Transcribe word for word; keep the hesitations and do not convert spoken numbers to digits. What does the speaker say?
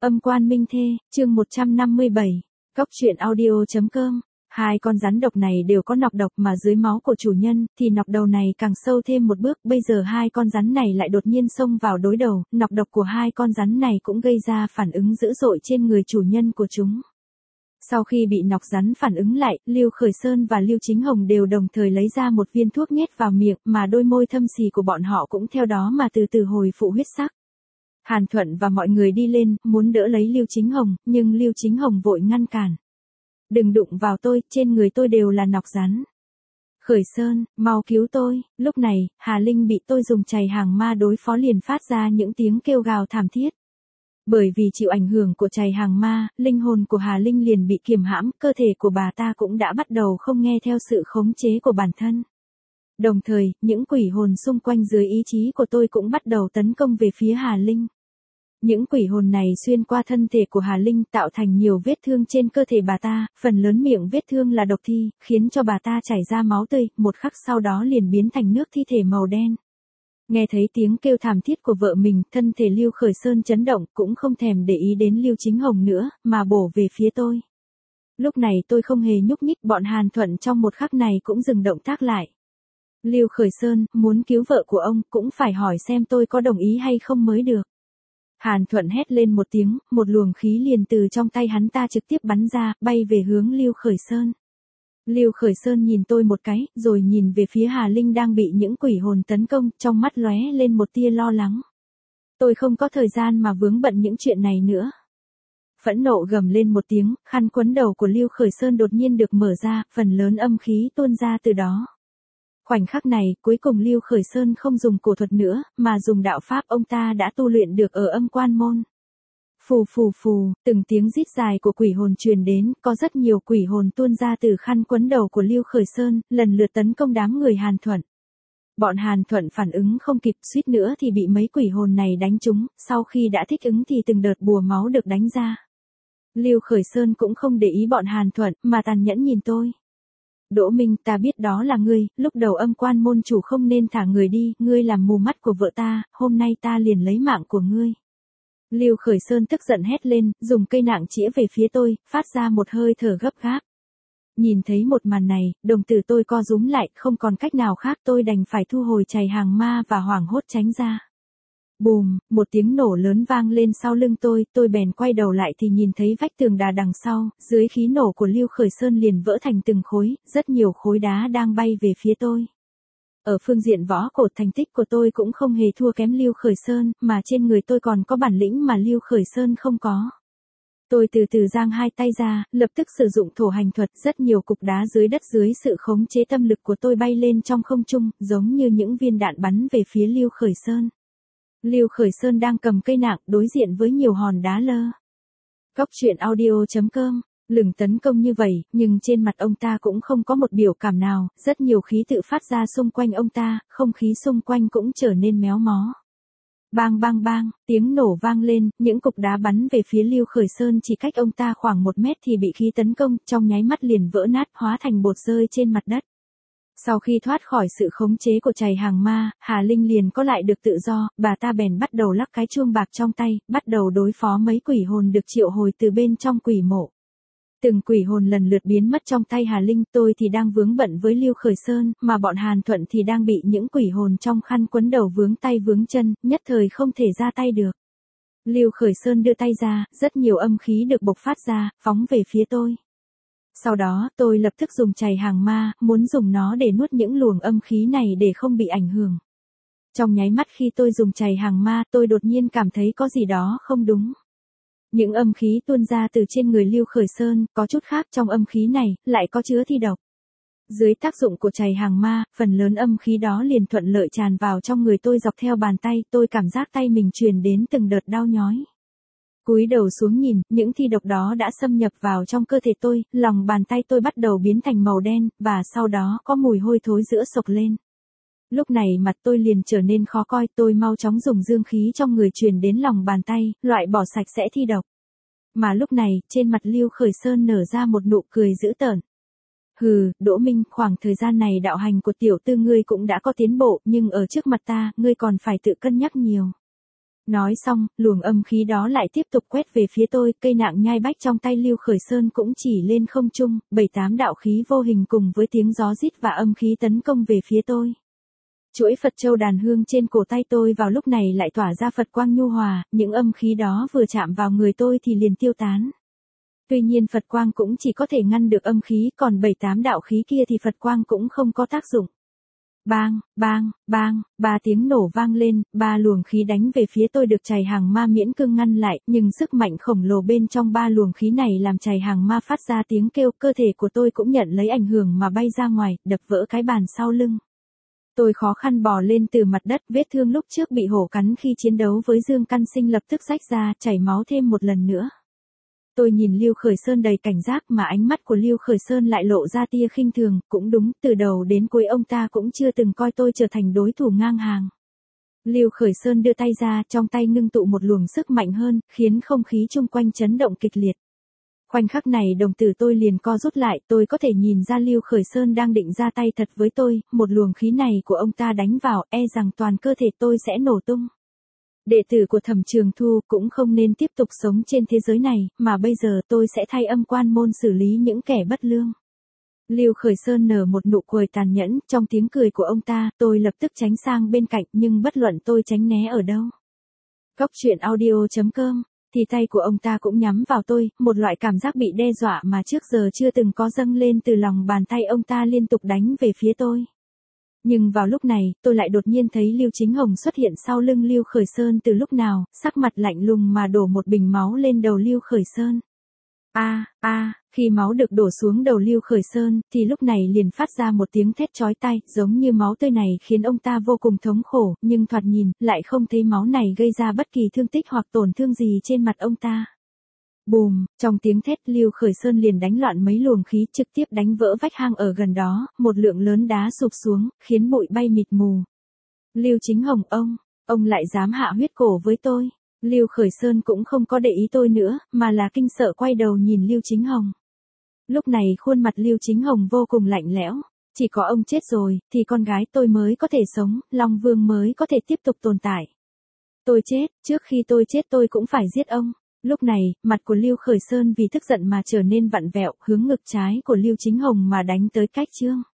Âm quan minh thê, chương một trăm năm mươi bảy, Cóc truyện audio.com. Hai con rắn độc này đều có nọc độc mà dưới máu của chủ nhân, thì nọc đầu này càng sâu thêm một bước, bây giờ hai con rắn này lại đột nhiên xông vào đối đầu, nọc độc của hai con rắn này cũng gây ra phản ứng dữ dội trên người chủ nhân của chúng. Sau khi bị nọc rắn phản ứng lại, Lưu Khởi Sơn và Lưu Chính Hồng đều đồng thời lấy ra một viên thuốc nhét vào miệng, mà đôi môi thâm xì của bọn họ cũng theo đó mà từ từ hồi phụ huyết sắc. Hàn Thuận và mọi người đi lên, muốn đỡ lấy Lưu Chính Hồng, nhưng Lưu Chính Hồng vội ngăn cản. Đừng đụng vào tôi, trên người tôi đều là nọc rắn. Khởi Sơn, mau cứu tôi. Lúc này, Hà Linh bị tôi dùng chày hàng ma đối phó liền phát ra những tiếng kêu gào thảm thiết. Bởi vì chịu ảnh hưởng của chày hàng ma, linh hồn của Hà Linh liền bị kiềm hãm, cơ thể của bà ta cũng đã bắt đầu không nghe theo sự khống chế của bản thân. Đồng thời, những quỷ hồn xung quanh dưới ý chí của tôi cũng bắt đầu tấn công về phía Hà Linh. Những quỷ hồn này xuyên qua thân thể của Hà Linh tạo thành nhiều vết thương trên cơ thể bà ta, phần lớn miệng vết thương là độc thi, khiến cho bà ta chảy ra máu tươi, một khắc sau đó liền biến thành nước thi thể màu đen. Nghe thấy tiếng kêu thảm thiết của vợ mình, thân thể Lưu Khởi Sơn chấn động, cũng không thèm để ý đến Lưu Chính Hồng nữa, mà bổ về phía tôi. Lúc này tôi không hề nhúc nhích, bọn Hàn Thuận trong một khắc này cũng dừng động tác lại. Lưu Khởi Sơn, muốn cứu vợ của ông, cũng phải hỏi xem tôi có đồng ý hay không mới được. Hàn Thuận hét lên một tiếng, một luồng khí liền từ trong tay hắn ta trực tiếp bắn ra, bay về hướng Lưu Khởi Sơn. Lưu Khởi Sơn nhìn tôi một cái, rồi nhìn về phía Hà Linh đang bị những quỷ hồn tấn công, trong mắt lóe lên một tia lo lắng. Tôi không có thời gian mà vướng bận những chuyện này nữa. Phẫn nộ gầm lên một tiếng, khăn quấn đầu của Lưu Khởi Sơn đột nhiên được mở ra, phần lớn âm khí tuôn ra từ đó. Khoảnh khắc này, cuối cùng Lưu Khởi Sơn không dùng cổ thuật nữa, mà dùng đạo pháp ông ta đã tu luyện được ở âm quan môn. Phù phù phù, từng tiếng rít dài của quỷ hồn truyền đến, có rất nhiều quỷ hồn tuôn ra từ khăn quấn đầu của Lưu Khởi Sơn, lần lượt tấn công đám người Hàn Thuận. Bọn Hàn Thuận phản ứng không kịp, suýt nữa thì bị mấy quỷ hồn này đánh trúng, sau khi đã thích ứng thì từng đợt bùa máu được đánh ra. Lưu Khởi Sơn cũng không để ý bọn Hàn Thuận, mà tàn nhẫn nhìn tôi. Đỗ Minh, ta biết đó là ngươi, lúc đầu âm quan môn chủ không nên thả người đi, ngươi làm mù mắt của vợ ta, hôm nay ta liền lấy mạng của ngươi. Lưu Khởi Sơn tức giận hét lên, dùng cây nạng chĩa về phía tôi, phát ra một hơi thở gấp gáp. Nhìn thấy một màn này, đồng tử tôi co rúm lại, không còn cách nào khác, tôi đành phải thu hồi chày hàng ma và hoảng hốt tránh ra. Bùm, một tiếng nổ lớn vang lên sau lưng tôi, tôi bèn quay đầu lại thì nhìn thấy vách tường đá đằng sau, dưới khí nổ của Lưu Khởi Sơn liền vỡ thành từng khối, rất nhiều khối đá đang bay về phía tôi. Ở phương diện võ cổ, thành tích của tôi cũng không hề thua kém Lưu Khởi Sơn, mà trên người tôi còn có bản lĩnh mà Lưu Khởi Sơn không có. Tôi từ từ giang hai tay ra, lập tức sử dụng thổ hành thuật, rất nhiều cục đá dưới đất dưới sự khống chế tâm lực của tôi bay lên trong không trung, giống như những viên đạn bắn về phía Lưu Khởi Sơn. Lưu Khởi Sơn đang cầm cây nạng, đối diện với nhiều hòn đá lơ. Cóc truyện audio.com, lừng tấn công như vậy, nhưng trên mặt ông ta cũng không có một biểu cảm nào, rất nhiều khí tự phát ra xung quanh ông ta, không khí xung quanh cũng trở nên méo mó. Bang bang bang, tiếng nổ vang lên, những cục đá bắn về phía Lưu Khởi Sơn chỉ cách ông ta khoảng một mét thì bị khí tấn công, trong nháy mắt liền vỡ nát, hóa thành bột rơi trên mặt đất. Sau khi thoát khỏi sự khống chế của chày hàng ma, Hà Linh liền có lại được tự do, bà ta bèn bắt đầu lắc cái chuông bạc trong tay, bắt đầu đối phó mấy quỷ hồn được triệu hồi từ bên trong quỷ mộ. Từng quỷ hồn lần lượt biến mất trong tay Hà Linh, tôi thì đang vướng bận với Lưu Khởi Sơn, mà bọn Hàn Thuận thì đang bị những quỷ hồn trong khăn quấn đầu vướng tay vướng chân, nhất thời không thể ra tay được. Lưu Khởi Sơn đưa tay ra, rất nhiều âm khí được bộc phát ra, phóng về phía tôi. Sau đó, tôi lập tức dùng chày hàng ma, muốn dùng nó để nuốt những luồng âm khí này để không bị ảnh hưởng. Trong nháy mắt khi tôi dùng chày hàng ma, tôi đột nhiên cảm thấy có gì đó không đúng. Những âm khí tuôn ra từ trên người Lưu Khởi Sơn, có chút khác, trong âm khí này, lại có chứa thi độc. Dưới tác dụng của chày hàng ma, phần lớn âm khí đó liền thuận lợi tràn vào trong người tôi dọc theo bàn tay, tôi cảm giác tay mình truyền đến từng đợt đau nhói. Cúi đầu xuống nhìn, những thi độc đó đã xâm nhập vào trong cơ thể tôi, lòng bàn tay tôi bắt đầu biến thành màu đen, và sau đó có mùi hôi thối giữa sộc lên. Lúc này mặt tôi liền trở nên khó coi, tôi mau chóng dùng dương khí trong người truyền đến lòng bàn tay, loại bỏ sạch sẽ thi độc. Mà lúc này, trên mặt Lưu Khởi Sơn nở ra một nụ cười dữ tợn. Hừ, Đỗ Minh, khoảng thời gian này đạo hành của tiểu tư ngươi cũng đã có tiến bộ, nhưng ở trước mặt ta, ngươi còn phải tự cân nhắc nhiều. Nói xong, luồng âm khí đó lại tiếp tục quét về phía tôi, cây nạng nhai bách trong tay Lưu Khởi Sơn cũng chỉ lên không trung, bảy tám đạo khí vô hình cùng với tiếng gió rít và âm khí tấn công về phía tôi. Chuỗi Phật châu đàn hương trên cổ tay tôi vào lúc này lại tỏa ra Phật quang nhu hòa, những âm khí đó vừa chạm vào người tôi thì liền tiêu tán. Tuy nhiên Phật quang cũng chỉ có thể ngăn được âm khí, còn bảy tám đạo khí kia thì Phật quang cũng không có tác dụng. Bang, bang, bang, ba tiếng nổ vang lên, ba luồng khí đánh về phía tôi được chày hàng ma miễn cương ngăn lại, nhưng sức mạnh khổng lồ bên trong ba luồng khí này làm chày hàng ma phát ra tiếng kêu, cơ thể của tôi cũng nhận lấy ảnh hưởng mà bay ra ngoài, đập vỡ cái bàn sau lưng. Tôi khó khăn bò lên từ mặt đất, vết thương lúc trước bị hổ cắn khi chiến đấu với Dương Căn Sinh lập tức rách ra, chảy máu thêm một lần nữa. Tôi nhìn Lưu Khởi Sơn đầy cảnh giác mà ánh mắt của Lưu Khởi Sơn lại lộ ra tia khinh thường, cũng đúng, từ đầu đến cuối ông ta cũng chưa từng coi tôi trở thành đối thủ ngang hàng. Lưu Khởi Sơn đưa tay ra, trong tay ngưng tụ một luồng sức mạnh hơn, khiến không khí chung quanh chấn động kịch liệt. Khoảnh khắc này đồng tử tôi liền co rút lại, tôi có thể nhìn ra Lưu Khởi Sơn đang định ra tay thật với tôi, một luồng khí này của ông ta đánh vào, e rằng toàn cơ thể tôi sẽ nổ tung. Đệ tử của Thẩm Trường Thu cũng không nên tiếp tục sống trên thế giới này, mà bây giờ tôi sẽ thay âm quan môn xử lý những kẻ bất lương. Lưu Khởi Sơn nở một nụ cười tàn nhẫn, trong tiếng cười của ông ta, tôi lập tức tránh sang bên cạnh, nhưng bất luận tôi tránh né ở đâu. Góc truyện audio chấm com, thì tay của ông ta cũng nhắm vào tôi, một loại cảm giác bị đe dọa mà trước giờ chưa từng có dâng lên từ lòng bàn tay ông ta liên tục đánh về phía tôi. Nhưng vào lúc này, tôi lại đột nhiên thấy Lưu Chính Hồng xuất hiện sau lưng Lưu Khởi Sơn từ lúc nào, sắc mặt lạnh lùng mà đổ một bình máu lên đầu Lưu Khởi Sơn. A, a, khi máu được đổ xuống đầu Lưu Khởi Sơn, thì lúc này liền phát ra một tiếng thét chói tai, giống như máu tươi này khiến ông ta vô cùng thống khổ, nhưng thoạt nhìn, lại không thấy máu này gây ra bất kỳ thương tích hoặc tổn thương gì trên mặt ông ta. Bùm, trong tiếng thét Lưu Khởi Sơn liền đánh loạn mấy luồng khí trực tiếp đánh vỡ vách hang ở gần đó, một lượng lớn đá sụp xuống, khiến bụi bay mịt mù. Lưu Chính Hồng ông, ông lại dám hạ huyết cổ với tôi. Lưu Khởi Sơn cũng không có để ý tôi nữa, mà là kinh sợ quay đầu nhìn Lưu Chính Hồng. Lúc này khuôn mặt Lưu Chính Hồng vô cùng lạnh lẽo, chỉ có ông chết rồi, thì con gái tôi mới có thể sống, Long Vương mới có thể tiếp tục tồn tại. Tôi chết, trước khi tôi chết tôi cũng phải giết ông. Lúc này, mặt của Lưu Khởi Sơn vì tức giận mà trở nên vặn vẹo, hướng ngực trái của Lưu Chính Hồng mà đánh tới cách chương.